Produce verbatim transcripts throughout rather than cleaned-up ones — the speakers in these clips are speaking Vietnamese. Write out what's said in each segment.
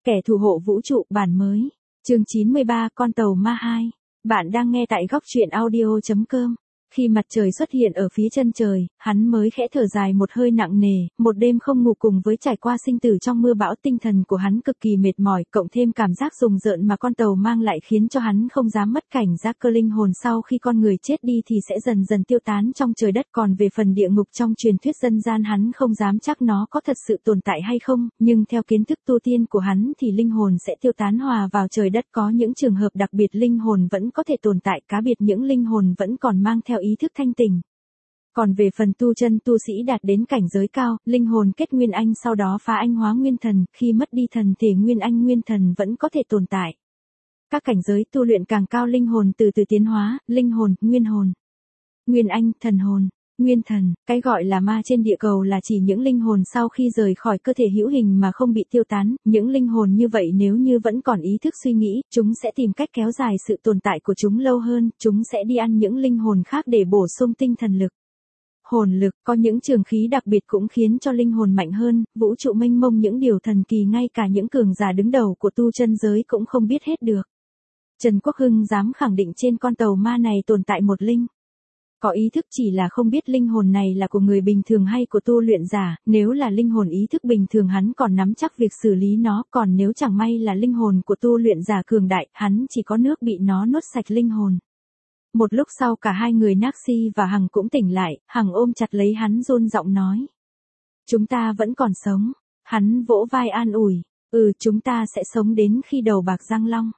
Kẻ thù hộ vũ trụ bản mới. Chương chín mươi ba Con tàu ma hai. Bạn đang nghe tại góc truyện audio chấm com. Khi mặt trời xuất hiện ở phía chân trời, hắn mới khẽ thở dài một hơi nặng nề, một đêm không ngủ cùng với trải qua sinh tử trong mưa bão, tinh thần của hắn cực kỳ mệt mỏi, cộng thêm cảm giác rùng rợn mà con tàu mang lại khiến cho hắn không dám mất cảnh giác. Cơ linh hồn sau khi con người chết đi thì sẽ dần dần tiêu tán trong trời đất, còn về phần địa ngục trong truyền thuyết dân gian hắn không dám chắc nó có thật sự tồn tại hay không, nhưng theo kiến thức tu tiên của hắn thì linh hồn sẽ tiêu tán hòa vào trời đất. Có những trường hợp đặc biệt linh hồn vẫn có thể tồn tại, cá biệt những linh hồn vẫn còn mang theo ý thức thanh tỉnh. Còn về phần tu chân tu sĩ đạt đến cảnh giới cao, linh hồn kết nguyên anh sau đó phá anh hóa nguyên thần, khi mất đi thần thể nguyên anh nguyên thần vẫn có thể tồn tại. Các cảnh giới tu luyện càng cao linh hồn từ từ tiến hóa, linh hồn, nguyên hồn, nguyên anh, thần hồn, nguyên thần. Cái gọi là ma trên địa cầu là chỉ những linh hồn sau khi rời khỏi cơ thể hữu hình mà không bị tiêu tán. Những linh hồn như vậy nếu như vẫn còn ý thức suy nghĩ, chúng sẽ tìm cách kéo dài sự tồn tại của chúng lâu hơn, chúng sẽ đi ăn những linh hồn khác để bổ sung tinh thần lực. Hồn lực, có những trường khí đặc biệt cũng khiến cho linh hồn mạnh hơn, vũ trụ mênh mông những điều thần kỳ ngay cả những cường giả đứng đầu của tu chân giới cũng không biết hết được. Trần Quốc Hưng dám khẳng định trên con tàu ma này tồn tại một linh có ý thức, chỉ là không biết linh hồn này là của người bình thường hay của tu luyện giả. Nếu là linh hồn ý thức bình thường hắn còn nắm chắc việc xử lý nó, còn nếu chẳng may là linh hồn của tu luyện giả cường đại, hắn chỉ có nước bị nó nuốt sạch linh hồn. Một lúc sau cả hai người Naxi và Hằng cũng tỉnh lại, Hằng ôm chặt lấy hắn run giọng nói. Chúng ta vẫn còn sống. Hắn vỗ vai an ủi. Ừ, chúng ta sẽ sống đến khi đầu bạc răng long.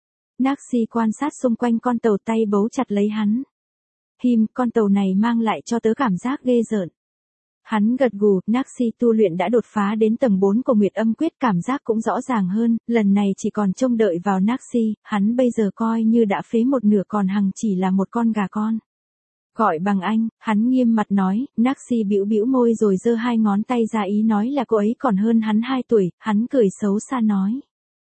Naxi quan sát xung quanh con tàu, tay bấu chặt lấy hắn. Him, con tàu này mang lại cho tớ cảm giác ghê rợn. Hắn gật gù, Naxi tu luyện đã đột phá đến tầng bốn của Nguyệt Âm Quyết, cảm giác cũng rõ ràng hơn, lần này chỉ còn trông đợi vào Naxi, hắn bây giờ coi như đã phế một nửa, còn Hằng chỉ là một con gà con. Gọi bằng anh, hắn nghiêm mặt nói. Naxi bĩu bĩu môi rồi giơ hai ngón tay ra ý nói là cô ấy còn hơn hắn hai tuổi, hắn cười xấu xa nói.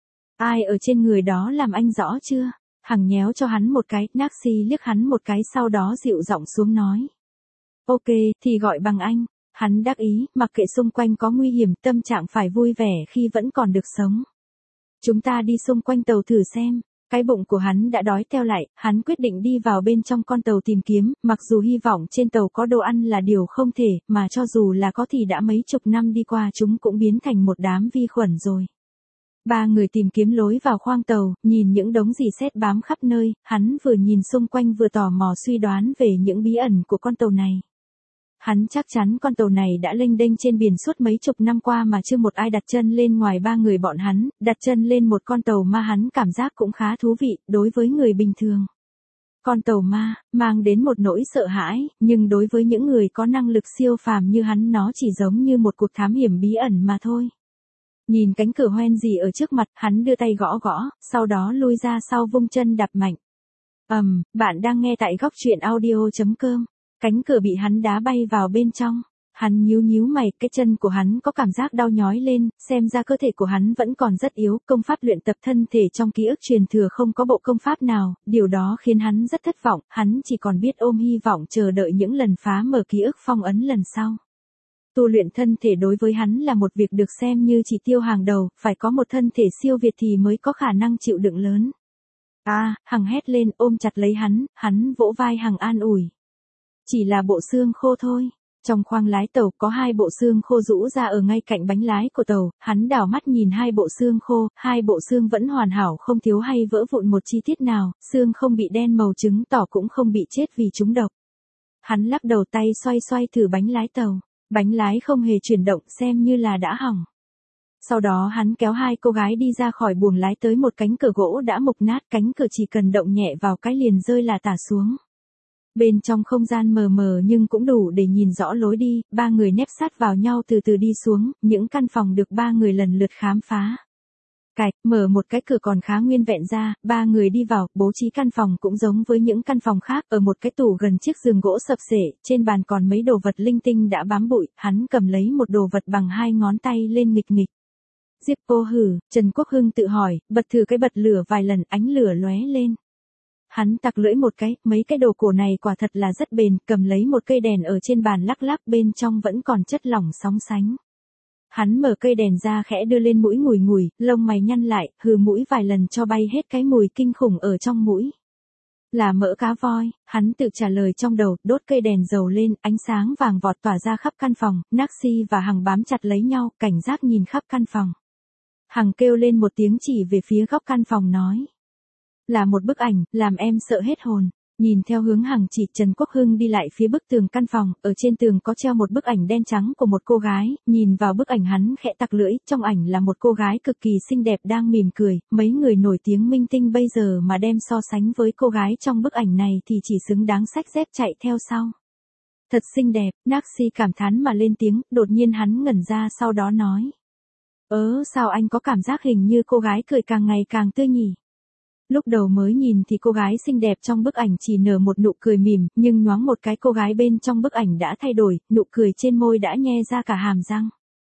Ai ở trên người đó làm anh rõ chưa? Hằng nhéo cho hắn một cái, Naxi liếc hắn một cái sau đó dịu giọng xuống nói. Ok, thì gọi bằng anh. Hắn đắc ý, mặc kệ xung quanh có nguy hiểm, tâm trạng phải vui vẻ khi vẫn còn được sống. Chúng ta đi xung quanh tàu thử xem. Cái bụng của hắn đã đói teo lại, hắn quyết định đi vào bên trong con tàu tìm kiếm, mặc dù hy vọng trên tàu có đồ ăn là điều không thể, mà cho dù là có thì đã mấy chục năm đi qua chúng cũng biến thành một đám vi khuẩn rồi. Ba người tìm kiếm lối vào khoang tàu, nhìn những đống rỉ sét bám khắp nơi, hắn vừa nhìn xung quanh vừa tò mò suy đoán về những bí ẩn của con tàu này. Hắn chắc chắn con tàu này đã lênh đênh trên biển suốt mấy chục năm qua mà chưa một ai đặt chân lên ngoài ba người bọn hắn. Đặt chân lên một con tàu ma hắn cảm giác cũng khá thú vị, đối với người bình thường. Con tàu ma, mang đến một nỗi sợ hãi, nhưng đối với những người có năng lực siêu phàm như hắn nó chỉ giống như một cuộc thám hiểm bí ẩn mà thôi. Nhìn cánh cửa hoen gì ở trước mặt, hắn đưa tay gõ gõ, sau đó lui ra sau vung chân đạp mạnh. Ầm, um, bạn đang nghe tại góc truyện audio chấm com. Cánh cửa bị hắn đá bay vào bên trong. Hắn nhíu nhíu mày, cái chân của hắn có cảm giác đau nhói lên, xem ra cơ thể của hắn vẫn còn rất yếu, công pháp luyện tập thân thể trong ký ức truyền thừa không có bộ công pháp nào, điều đó khiến hắn rất thất vọng, hắn chỉ còn biết ôm hy vọng chờ đợi những lần phá mở ký ức phong ấn lần sau. Tu luyện thân thể đối với hắn là một việc được xem như chỉ tiêu hàng đầu, phải có một thân thể siêu việt thì mới có khả năng chịu đựng lớn. À, Hằng hét lên ôm chặt lấy hắn, hắn vỗ vai Hằng an ủi. Chỉ là bộ xương khô thôi. Trong khoang lái tàu có hai bộ xương khô rũ ra ở ngay cạnh bánh lái của tàu, hắn đảo mắt nhìn hai bộ xương khô, hai bộ xương vẫn hoàn hảo không thiếu hay vỡ vụn một chi tiết nào, xương không bị đen màu chứng tỏ cũng không bị chết vì trúng độc. Hắn lắc đầu tay xoay xoay thử bánh lái tàu, bánh lái không hề chuyển động xem như là đã hỏng. Sau đó hắn kéo hai cô gái đi ra khỏi buồng lái tới một cánh cửa gỗ đã mục nát, cánh cửa chỉ cần động nhẹ vào cái liền rơi là tả xuống. Bên trong không gian mờ mờ nhưng cũng đủ để nhìn rõ lối đi, ba người nép sát vào nhau từ từ đi xuống, những căn phòng được ba người lần lượt khám phá. Cạch, mở một cái cửa còn khá nguyên vẹn ra, ba người đi vào, bố trí căn phòng cũng giống với những căn phòng khác, ở một cái tủ gần chiếc giường gỗ sập xệ, trên bàn còn mấy đồ vật linh tinh đã bám bụi, hắn cầm lấy một đồ vật bằng hai ngón tay lên nghịch nghịch. Zippo hử, Trần Quốc Hưng tự hỏi, bật thử cái bật lửa vài lần, ánh lửa lóe lên. Hắn tặc lưỡi một cái, mấy cái đồ cổ này quả thật là rất bền, cầm lấy một cây đèn ở trên bàn lắc lắc, bên trong vẫn còn chất lỏng sóng sánh. Hắn mở cây đèn ra khẽ đưa lên mũi ngùi ngùi, lông mày nhăn lại, hừ mũi vài lần cho bay hết cái mùi kinh khủng ở trong mũi. Là mỡ cá voi, hắn tự trả lời trong đầu, đốt cây đèn dầu lên, ánh sáng vàng vọt tỏa ra khắp căn phòng, Naxi và Hằng bám chặt lấy nhau, cảnh giác nhìn khắp căn phòng. Hằng kêu lên một tiếng chỉ về phía góc căn phòng nói. Là một bức ảnh, làm em sợ hết hồn. Nhìn theo hướng Hằng chỉ, Trần Quốc Hưng đi lại phía bức tường căn phòng, ở trên tường có treo một bức ảnh đen trắng của một cô gái, nhìn vào bức ảnh hắn khẽ tặc lưỡi, trong ảnh là một cô gái cực kỳ xinh đẹp đang mỉm cười, mấy người nổi tiếng minh tinh bây giờ mà đem so sánh với cô gái trong bức ảnh này thì chỉ xứng đáng xách dép chạy theo sau. Thật xinh đẹp, Naxi cảm thán mà lên tiếng, đột nhiên hắn ngẩn ra sau đó nói. Ớ sao anh có cảm giác hình như cô gái cười càng ngày càng tươi nhỉ? Lúc đầu mới nhìn thì cô gái xinh đẹp trong bức ảnh chỉ nở một nụ cười mỉm, nhưng nhoáng một cái cô gái bên trong bức ảnh đã thay đổi, nụ cười trên môi đã nhe ra cả hàm răng.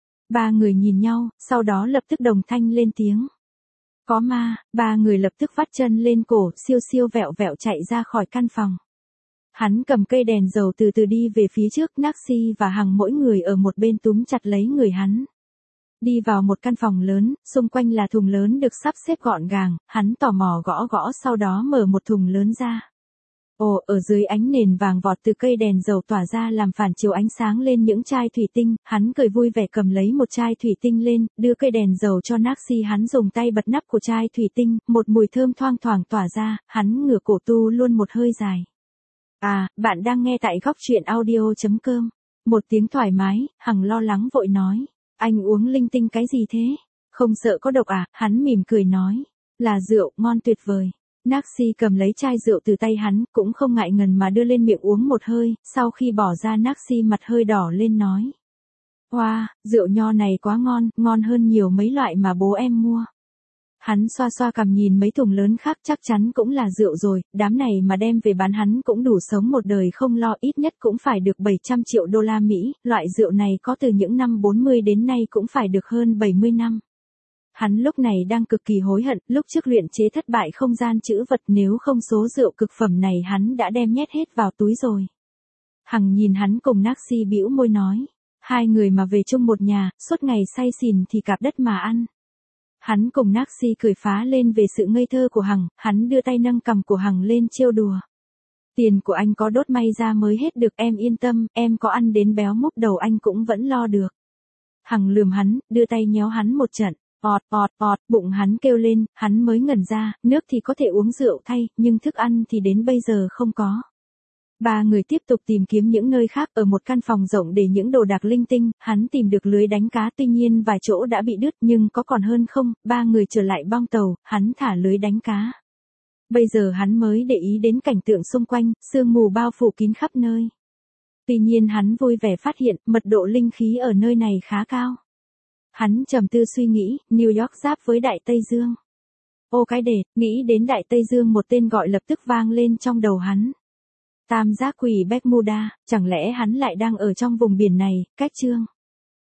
Ba người nhìn nhau, sau đó lập tức đồng thanh lên tiếng. Có ma, ba người lập tức vắt chân lên cổ, siêu siêu vẹo vẹo chạy ra khỏi căn phòng. Hắn cầm cây đèn dầu từ từ đi về phía trước, Naxi và Hằng mỗi người ở một bên túm chặt lấy người hắn. Đi vào một căn phòng lớn, xung quanh là thùng lớn được sắp xếp gọn gàng, hắn tò mò gõ gõ sau đó mở một thùng lớn ra. Ồ, ở dưới ánh nền vàng vọt từ cây đèn dầu tỏa ra làm phản chiếu ánh sáng lên những chai thủy tinh, hắn cười vui vẻ cầm lấy một chai thủy tinh lên, đưa cây đèn dầu cho Naxi, hắn dùng tay bật nắp của chai thủy tinh, một mùi thơm thoang thoảng tỏa ra, hắn ngửa cổ tu luôn một hơi dài. À, bạn đang nghe tại góc truyện audio chấm com. Một tiếng thoải mái, Hằng lo lắng vội nói. Anh uống linh tinh cái gì thế? Không sợ có độc à? Hắn mỉm cười nói. Là rượu, ngon tuyệt vời. Naxi cầm lấy chai rượu từ tay hắn, cũng không ngại ngần mà đưa lên miệng uống một hơi, sau khi bỏ ra Naxi mặt hơi đỏ lên nói. Wow, rượu nho này quá ngon, ngon hơn nhiều mấy loại mà bố em mua. Hắn xoa xoa cằm nhìn mấy thùng lớn khác, chắc chắn cũng là rượu rồi, đám này mà đem về bán hắn cũng đủ sống một đời không lo, ít nhất cũng phải được bảy trăm triệu đô la Mỹ, loại rượu này có từ những năm bốn mươi đến nay cũng phải được hơn bảy mươi năm. Hắn lúc này đang cực kỳ hối hận, lúc trước luyện chế thất bại không gian trữ vật, nếu không số rượu cực phẩm này hắn đã đem nhét hết vào túi rồi. Hằng nhìn hắn cùng Naxi bĩu môi nói, hai người mà về chung một nhà, suốt ngày say xỉn thì cạp đất mà ăn. Hắn cùng Naxi cười phá lên về sự ngây thơ của Hằng, hắn đưa tay nâng cằm của Hằng lên trêu đùa. Tiền của anh có đốt may ra mới hết được, em yên tâm, em có ăn đến béo múc đầu anh cũng vẫn lo được. Hằng lườm hắn, đưa tay nhéo hắn một trận, ọt ọt ọt, bụng hắn kêu lên, hắn mới ngẩn ra, nước thì có thể uống rượu thay, nhưng thức ăn thì đến bây giờ không có. Ba người tiếp tục tìm kiếm những nơi khác, ở một căn phòng rộng để những đồ đạc linh tinh, hắn tìm được lưới đánh cá, tuy nhiên vài chỗ đã bị đứt nhưng có còn hơn không, ba người trở lại bong tàu, hắn thả lưới đánh cá. Bây giờ hắn mới để ý đến cảnh tượng xung quanh, sương mù bao phủ kín khắp nơi. Tuy nhiên hắn vui vẻ phát hiện, mật độ linh khí ở nơi này khá cao. Hắn trầm tư suy nghĩ, New York giáp với Đại Tây Dương. Ô cái đệt, nghĩ đến Đại Tây Dương một tên gọi lập tức vang lên trong đầu hắn. Tam giác quỷ Bermuda, chẳng lẽ hắn lại đang ở trong vùng biển này, cách chương